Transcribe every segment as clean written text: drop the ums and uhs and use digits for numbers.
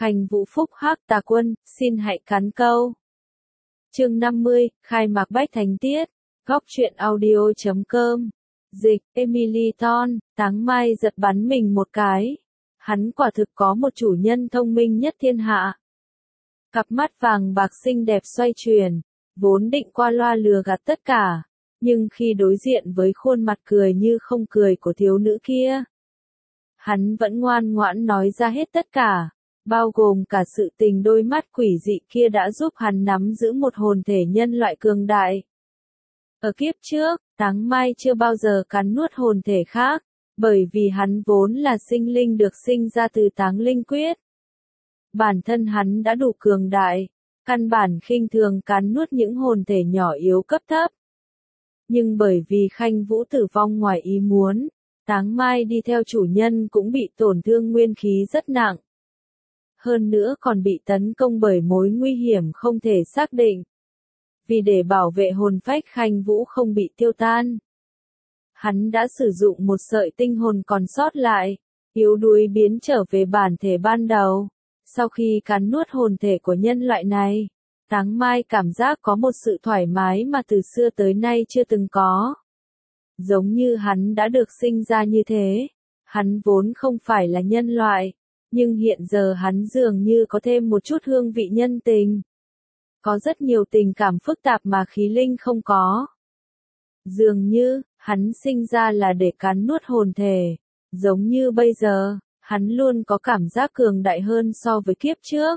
Khanh Vũ phúc hắc tà quân, xin hãy cắn câu. Chương 50, khai mạc Bách Thánh Tiết, góc truyện audio.com. Dịch, Emily Ton, Táng Mai giật bắn mình một cái. Hắn quả thực có một chủ nhân thông minh nhất thiên hạ. Cặp mắt vàng bạc xinh đẹp xoay chuyển, vốn định qua loa lừa gạt tất cả, nhưng khi đối diện với khuôn mặt cười như không cười của thiếu nữ kia, hắn vẫn ngoan ngoãn nói ra hết tất cả, bao gồm cả sự tình đôi mắt quỷ dị kia đã giúp hắn nắm giữ một hồn thể nhân loại cường đại. Ở kiếp trước, Táng Mai chưa bao giờ cắn nuốt hồn thể khác, bởi vì hắn vốn là sinh linh được sinh ra từ Táng Linh Quyết. Bản thân hắn đã đủ cường đại, căn bản khinh thường cắn nuốt những hồn thể nhỏ yếu cấp thấp. Nhưng bởi vì Khanh Vũ tử vong ngoài ý muốn, Táng Mai đi theo chủ nhân cũng bị tổn thương nguyên khí rất nặng. Hơn nữa còn bị tấn công bởi mối nguy hiểm không thể xác định. Vì để bảo vệ hồn phách Khanh Vũ không bị tiêu tan, hắn đã sử dụng một sợi tinh hồn còn sót lại, yếu đuối biến trở về bản thể ban đầu. Sau khi cắn nuốt hồn thể của nhân loại này, Táng Mai cảm giác có một sự thoải mái mà từ xưa tới nay chưa từng có. Giống như hắn đã được sinh ra như thế, hắn vốn không phải là nhân loại, nhưng hiện giờ hắn dường như có thêm một chút hương vị nhân tình. Có rất nhiều tình cảm phức tạp mà khí linh không có. Dường như, hắn sinh ra là để cắn nuốt hồn thể, giống như bây giờ, hắn luôn có cảm giác cường đại hơn so với kiếp trước.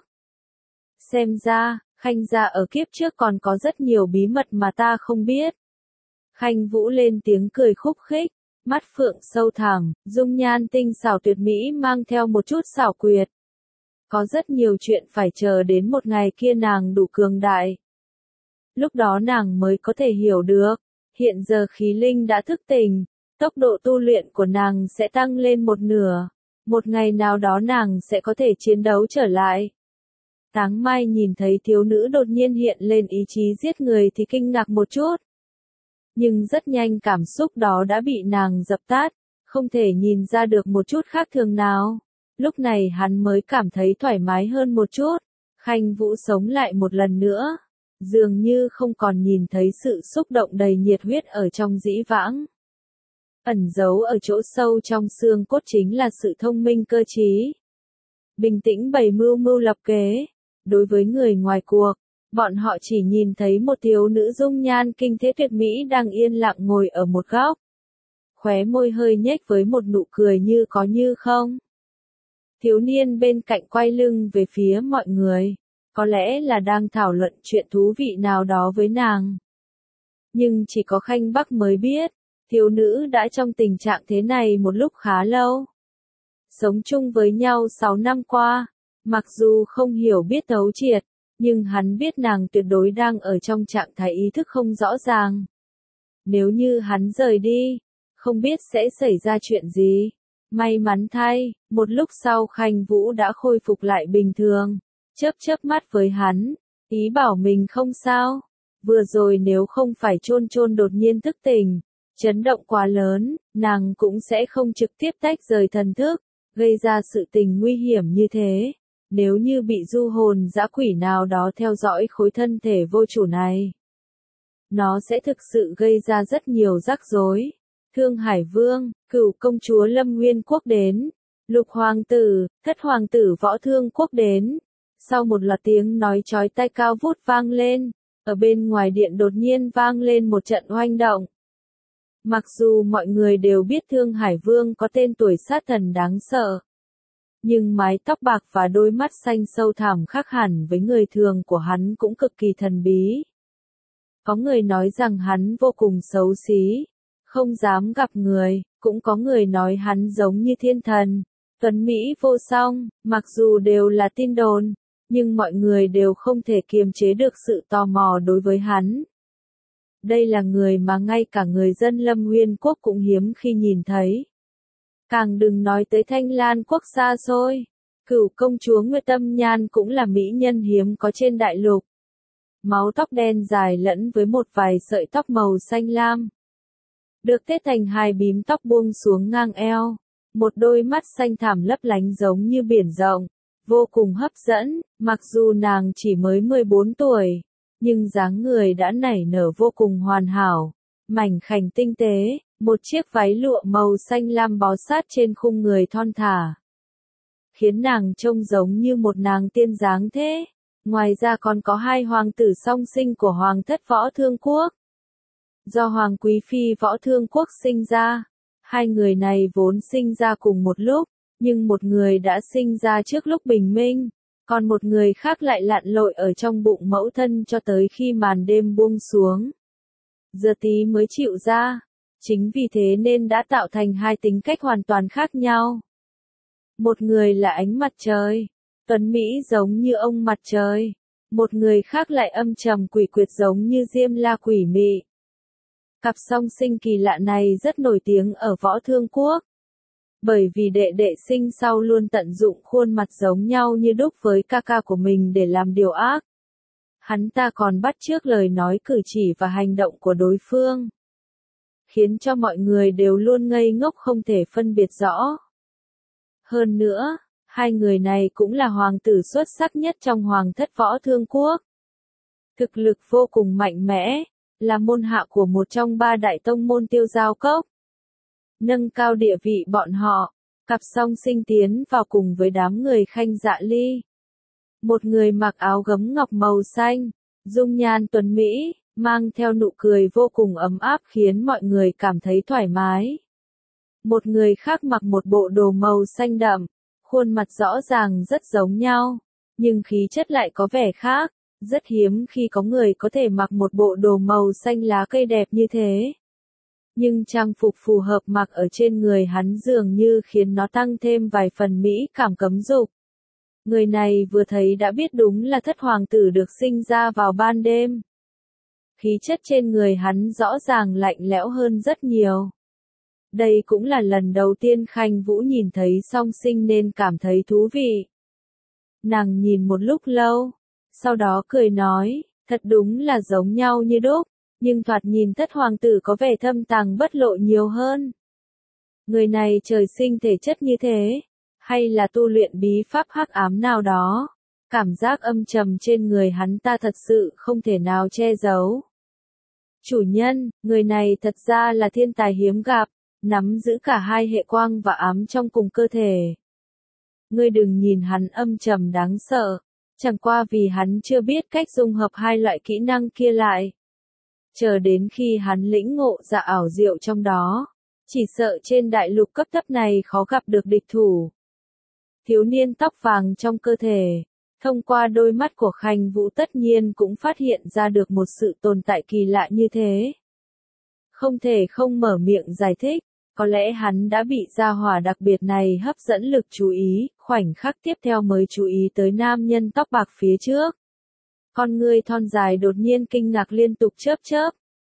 Xem ra, Khanh gia ở kiếp trước còn có rất nhiều bí mật mà ta không biết. Khanh Vũ lên tiếng cười khúc khích, mắt phượng sâu thẳm, dung nhan tinh xảo tuyệt mỹ mang theo một chút xảo quyệt. Có rất nhiều chuyện phải chờ đến một ngày kia nàng đủ cường đại. Lúc đó nàng mới có thể hiểu được, hiện giờ khí linh đã thức tỉnh, tốc độ tu luyện của nàng sẽ tăng lên một nửa. Một ngày nào đó nàng sẽ có thể chiến đấu trở lại. Táng Mai nhìn thấy thiếu nữ đột nhiên hiện lên ý chí giết người thì kinh ngạc một chút. Nhưng rất nhanh cảm xúc đó đã bị nàng dập tắt, không thể nhìn ra được một chút khác thường nào. Lúc này hắn mới cảm thấy thoải mái hơn một chút. Khanh Vũ sống lại một lần nữa, dường như không còn nhìn thấy sự xúc động đầy nhiệt huyết ở trong dĩ vãng. Ẩn giấu ở chỗ sâu trong xương cốt chính là sự thông minh cơ trí. Bình tĩnh bày mưu mưu lập kế. Đối với người ngoài cuộc, bọn họ chỉ nhìn thấy một thiếu nữ dung nhan kinh thế tuyệt mỹ đang yên lặng ngồi ở một góc. Khóe môi hơi nhếch với một nụ cười như có như không. Thiếu niên bên cạnh quay lưng về phía mọi người, có lẽ là đang thảo luận chuyện thú vị nào đó với nàng. Nhưng chỉ có Khanh Bắc mới biết, thiếu nữ đã trong tình trạng thế này một lúc khá lâu. Sống chung với nhau 6 năm qua, mặc dù không hiểu biết thấu triệt, nhưng hắn biết nàng tuyệt đối đang ở trong trạng thái ý thức không rõ ràng. Nếu như hắn rời đi, không biết sẽ xảy ra chuyện gì. May mắn thay, một lúc sau Khanh Vũ đã khôi phục lại bình thường, chớp mắt với hắn, ý bảo mình không sao. Vừa rồi nếu không phải chôn đột nhiên thức tỉnh, chấn động quá lớn, nàng cũng sẽ không trực tiếp tách rời thần thức, gây ra sự tình nguy hiểm như thế. Nếu như bị du hồn dã quỷ nào đó theo dõi khối thân thể vô chủ này, nó sẽ thực sự gây ra rất nhiều rắc rối. Thương Hải Vương, Cửu công chúa Lâm Nguyên Quốc đến, Lục hoàng tử, Thất hoàng tử Võ Thương Quốc đến. Sau một loạt tiếng nói chói tai cao vút vang lên, ở bên ngoài điện đột nhiên vang lên một trận oanh động. Mặc dù mọi người đều biết Thương Hải Vương có tên tuổi sát thần đáng sợ, nhưng mái tóc bạc và đôi mắt xanh sâu thẳm khác hẳn với người thường của hắn cũng cực kỳ thần bí. Có người nói rằng hắn vô cùng xấu xí, không dám gặp người, cũng có người nói hắn giống như thiên thần, tuấn mỹ vô song. Mặc dù đều là tin đồn, nhưng mọi người đều không thể kiềm chế được sự tò mò đối với hắn. Đây là người mà ngay cả người dân Lâm Nguyên Quốc cũng hiếm khi nhìn thấy. Càng đừng nói tới Thanh Lan Quốc xa xôi. Cửu công chúa Nguyệt Tâm Nhan cũng là mỹ nhân hiếm có trên đại lục. Máu tóc đen dài lẫn với một vài sợi tóc màu xanh lam, được tết thành hai bím tóc buông xuống ngang eo. Một đôi mắt xanh thẳm lấp lánh giống như biển rộng, vô cùng hấp dẫn, mặc dù nàng chỉ mới 14 tuổi, nhưng dáng người đã nảy nở vô cùng hoàn hảo, mảnh khảnh tinh tế, một chiếc váy lụa màu xanh lam bó sát trên khung người thon thả, khiến nàng trông giống như một nàng tiên dáng thế. Ngoài ra còn có hai hoàng tử song sinh của Hoàng thất Võ Thương Quốc. Do Hoàng Quý Phi Võ Thương Quốc sinh ra, hai người này vốn sinh ra cùng một lúc, nhưng một người đã sinh ra trước lúc bình minh, còn một người khác lại lặn lội ở trong bụng mẫu thân cho tới khi màn đêm buông xuống. Giờ tí mới chịu ra, chính vì thế nên đã tạo thành hai tính cách hoàn toàn khác nhau. Một người là ánh mặt trời, tuấn mỹ giống như ông mặt trời, một người khác lại âm trầm quỷ quyệt giống như Diêm La quỷ mị. Cặp song sinh kỳ lạ này rất nổi tiếng ở Võ Thương Quốc, bởi vì đệ đệ sinh sau luôn tận dụng khuôn mặt giống nhau như đúc với ca ca của mình để làm điều ác. Hắn ta còn bắt chước lời nói cử chỉ và hành động của đối phương, khiến cho mọi người đều luôn ngây ngốc không thể phân biệt rõ. Hơn nữa, hai người này cũng là hoàng tử xuất sắc nhất trong Hoàng thất Võ Thương Quốc. Thực lực vô cùng mạnh mẽ, là môn hạ của một trong ba đại tông môn Tiêu Giao Cốc. Nâng cao địa vị bọn họ, cặp song sinh tiến vào cùng với đám người Khanh Dạ Ly. Một người mặc áo gấm ngọc màu xanh, dung nhan tuấn mỹ, mang theo nụ cười vô cùng ấm áp khiến mọi người cảm thấy thoải mái. Một người khác mặc một bộ đồ màu xanh đậm, khuôn mặt rõ ràng rất giống nhau, nhưng khí chất lại có vẻ khác, rất hiếm khi có người có thể mặc một bộ đồ màu xanh lá cây đẹp như thế. Nhưng trang phục phù hợp mặc ở trên người hắn dường như khiến nó tăng thêm vài phần mỹ cảm cấm dục. Người này vừa thấy đã biết đúng là thất hoàng tử được sinh ra vào ban đêm. Khí chất trên người hắn rõ ràng lạnh lẽo hơn rất nhiều. Đây cũng là lần đầu tiên Khanh Vũ nhìn thấy song sinh nên cảm thấy thú vị. Nàng nhìn một lúc lâu, sau đó cười nói, thật đúng là giống nhau như đúc, nhưng thoạt nhìn thất hoàng tử có vẻ thâm tàng bất lộ nhiều hơn. Người này trời sinh thể chất như thế, hay là tu luyện bí pháp hắc ám nào đó, cảm giác âm trầm trên người hắn ta thật sự không thể nào che giấu. Chủ nhân, người này thật ra là thiên tài hiếm gặp, nắm giữ cả hai hệ quang và ám trong cùng cơ thể. Ngươi đừng nhìn hắn âm trầm đáng sợ, chẳng qua vì hắn chưa biết cách dung hợp hai loại kỹ năng kia lại. Chờ đến khi hắn lĩnh ngộ ra ảo diệu trong đó, chỉ sợ trên đại lục cấp thấp này khó gặp được địch thủ. Thiếu niên tóc vàng trong cơ thể, thông qua đôi mắt của Khanh Vũ tất nhiên cũng phát hiện ra được một sự tồn tại kỳ lạ như thế. Không thể không mở miệng giải thích, có lẽ hắn đã bị gia hỏa đặc biệt này hấp dẫn lực chú ý, khoảnh khắc tiếp theo mới chú ý tới nam nhân tóc bạc phía trước. Con ngươi thon dài đột nhiên kinh ngạc liên tục chớp chớp.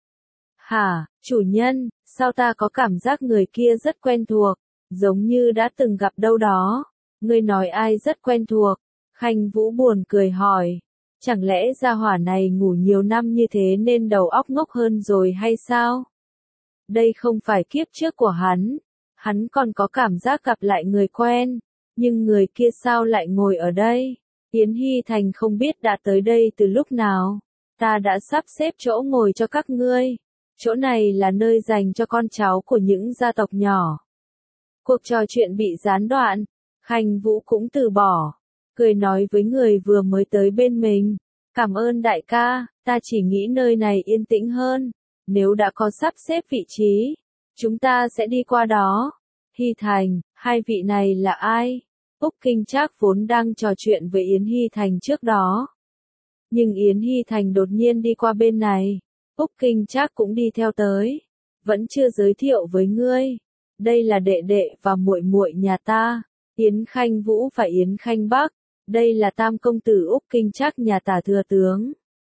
Hả, chủ nhân, sao ta có cảm giác người kia rất quen thuộc, giống như đã từng gặp đâu đó. Ngươi nói ai rất quen thuộc? Khanh Vũ buồn cười hỏi. Chẳng lẽ gia hỏa này ngủ nhiều năm như thế nên đầu óc ngốc hơn rồi hay sao? Đây không phải kiếp trước của hắn còn có cảm giác gặp lại người quen, nhưng người kia sao lại ngồi ở đây? Yến Hy Thành không biết đã tới đây từ lúc nào, ta đã sắp xếp chỗ ngồi cho các ngươi, chỗ này là nơi dành cho con cháu của những gia tộc nhỏ. Cuộc trò chuyện bị gián đoạn, Khanh Vũ cũng từ bỏ, cười nói với người vừa mới tới bên mình, cảm ơn đại ca, ta chỉ nghĩ nơi này yên tĩnh hơn. Nếu đã có sắp xếp vị trí, chúng ta sẽ đi qua đó. Hy Thành, hai vị này là ai? Úc Kinh Trác vốn đang trò chuyện với Yến Hy Thành trước đó. Nhưng Yến Hy Thành đột nhiên đi qua bên này. Úc Kinh Trác cũng đi theo tới. Vẫn chưa giới thiệu với ngươi. Đây là đệ đệ và muội muội nhà ta. Yến Khanh Vũ và Yến Khanh Bắc. Đây là tam công tử Úc Kinh Trác nhà Tả thừa tướng.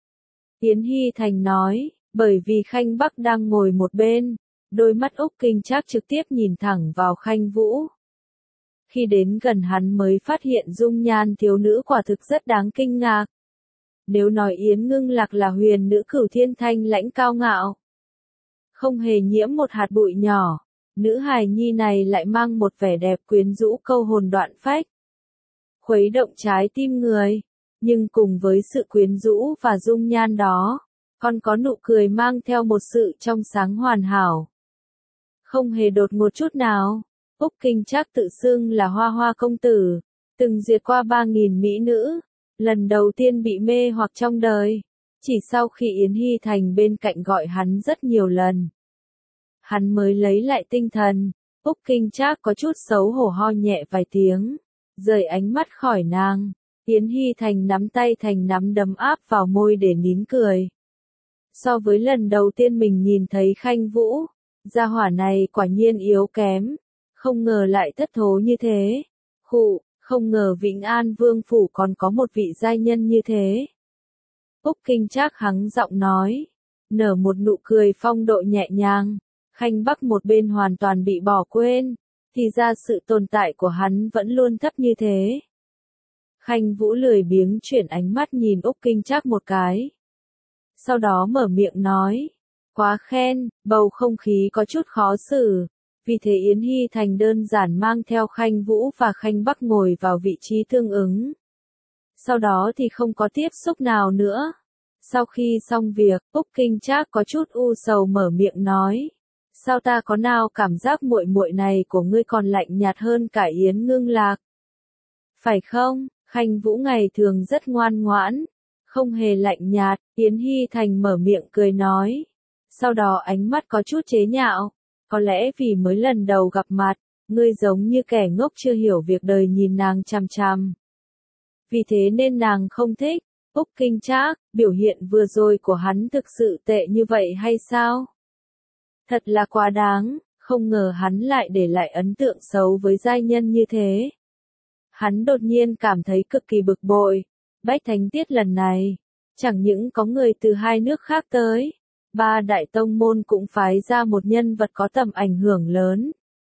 Yến Hy Thành nói. Bởi vì Khanh Bắc đang ngồi một bên, đôi mắt Úc Kinh Trác trực tiếp nhìn thẳng vào Khanh Vũ. Khi đến gần hắn mới phát hiện dung nhan thiếu nữ quả thực rất đáng kinh ngạc. Nếu nói Yến Ngưng Lạc là huyền nữ Cửu Thiên thanh lãnh cao ngạo, không hề nhiễm một hạt bụi nhỏ, nữ hài nhi này lại mang một vẻ đẹp quyến rũ câu hồn đoạn phách. khuấy động trái tim người. Nhưng cùng với sự quyến rũ và dung nhan đó, còn có nụ cười mang theo một sự trong sáng hoàn hảo. Không hề đột ngột chút nào. Úc Kinh Trác tự xưng là Hoa Hoa công tử, từng diệt qua 3.000 mỹ nữ, lần đầu tiên bị mê hoặc trong đời. Chỉ sau khi Yến Hy Thành bên cạnh gọi hắn rất nhiều lần, hắn mới lấy lại tinh thần. Úc Kinh Trác có chút xấu hổ ho nhẹ vài tiếng, rời ánh mắt khỏi nàng. Yến Hy Thành nắm tay thành nắm đấm áp vào môi để nín cười. So với lần đầu tiên mình nhìn thấy Khanh Vũ, gia hỏa này quả nhiên yếu kém, không ngờ lại thất thố như thế. Không ngờ Vĩnh An Vương Phủ còn có một vị giai nhân như thế. Úc Kinh Trác hắng giọng nói, nở một nụ cười phong độ nhẹ nhàng. Khanh Bắc một bên hoàn toàn bị bỏ quên, thì ra sự tồn tại của hắn vẫn luôn thấp như thế. Khanh Vũ lười biếng chuyển ánh mắt nhìn Úc Kinh Trác một cái. Sau đó mở miệng nói, quá khen, bầu không khí có chút khó xử. Vì thế Yến Hy Thành đơn giản mang theo Khanh Vũ và Khanh Bắc ngồi vào vị trí tương ứng. Sau đó thì không có tiếp xúc nào nữa. Sau khi xong việc, Úc Kinh Trác có chút u sầu mở miệng nói, sao ta có nào cảm giác muội muội này của ngươi còn lạnh nhạt hơn cả Yến Ngưng Lạc. Phải không? Khanh Vũ ngày thường rất ngoan ngoãn, không hề lạnh nhạt. Yến Hy Thành mở miệng cười nói. Sau đó ánh mắt có chút chế nhạo. Có lẽ vì mới lần đầu gặp mặt, ngươi giống như kẻ ngốc chưa hiểu việc đời nhìn nàng chằm chằm. Vì thế nên nàng không thích. Úc Kinh Trác, biểu hiện vừa rồi của hắn thực sự tệ như vậy hay sao? Thật là quá đáng, không ngờ hắn lại để lại ấn tượng xấu với giai nhân như thế. Hắn đột nhiên cảm thấy cực kỳ bực bội. Bách Thánh Tiết lần này, chẳng những có người từ hai nước khác tới, ba đại tông môn cũng phái ra một nhân vật có tầm ảnh hưởng lớn,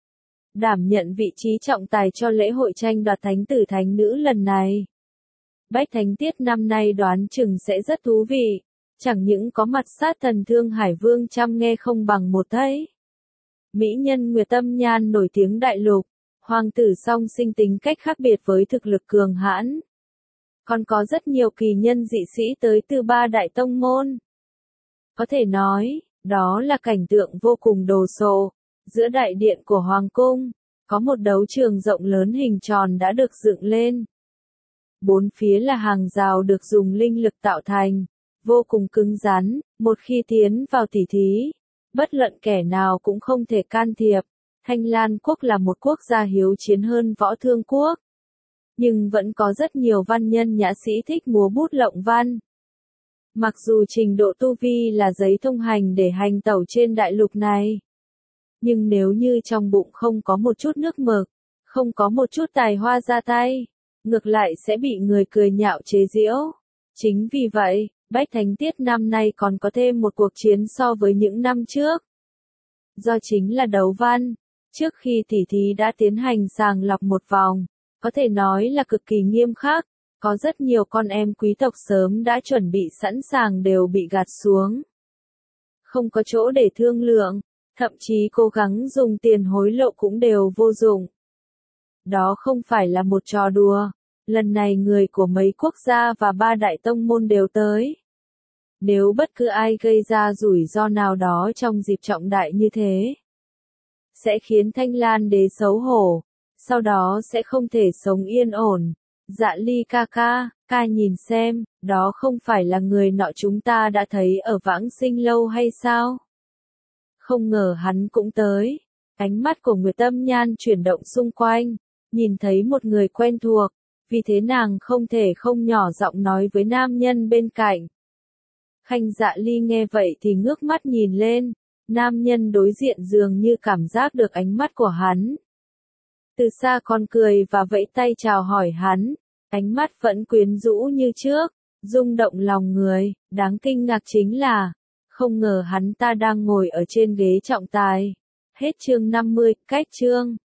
đảm nhận vị trí trọng tài cho lễ hội tranh đoạt thánh tử thánh nữ lần này. Bách Thánh Tiết năm nay đoán chừng sẽ rất thú vị, chẳng những có mặt sát thần Thương Hải Vương chăm nghe không bằng một thấy. Mỹ nhân Nguyệt Tâm Nhan nổi tiếng đại lục, hoàng tử song sinh tính cách khác biệt với thực lực cường hãn. Còn có rất nhiều kỳ nhân dị sĩ tới từ ba đại tông môn. Có thể nói, đó là cảnh tượng vô cùng đồ sộ. Giữa đại điện của Hoàng cung, có một đấu trường rộng lớn hình tròn đã được dựng lên. Bốn phía là hàng rào được dùng linh lực tạo thành, vô cùng cứng rắn, một khi tiến vào tỉ thí, bất luận kẻ nào cũng không thể can thiệp. Thanh Lan quốc là một quốc gia hiếu chiến hơn Võ Thương quốc, nhưng vẫn có rất nhiều văn nhân nhã sĩ thích múa bút lộng văn. Mặc dù trình độ tu vi là giấy thông hành để hành tẩu trên đại lục này, nhưng nếu như trong bụng không có một chút nước mực, không có một chút tài hoa ra tay, ngược lại sẽ bị người cười nhạo chế giễu. Chính vì vậy, Bách Thánh Tiết năm nay còn có thêm một cuộc chiến so với những năm trước. Do chính là đấu văn, trước khi tỉ thí đã tiến hành sàng lọc một vòng, có thể nói là cực kỳ nghiêm khắc, có rất nhiều con em quý tộc sớm đã chuẩn bị sẵn sàng đều bị gạt xuống. Không có chỗ để thương lượng, thậm chí cố gắng dùng tiền hối lộ cũng đều vô dụng. Đó không phải là một trò đùa, lần này người của mấy quốc gia và ba đại tông môn đều tới. Nếu bất cứ ai gây ra rủi ro nào đó trong dịp trọng đại như thế, sẽ khiến Thanh Lan đế xấu hổ, sau đó sẽ không thể sống yên ổn. Dạ Ly ca nhìn xem, đó không phải là người nọ chúng ta đã thấy ở Vãng Sinh lâu hay sao? Không ngờ hắn cũng tới. Ánh mắt của Nguyệt Tâm Nhan chuyển động xung quanh, nhìn thấy một người quen thuộc, vì thế nàng không thể không nhỏ giọng nói với nam nhân bên cạnh. Khanh Dạ Ly nghe vậy thì ngước mắt nhìn lên, nam nhân đối diện dường như cảm giác được ánh mắt của hắn. Từ xa còn cười và vẫy tay chào hỏi hắn, ánh mắt vẫn quyến rũ như trước, rung động lòng người. Đáng kinh ngạc chính là, không ngờ hắn ta đang ngồi ở trên ghế trọng tài. Hết chương 50, cách chương.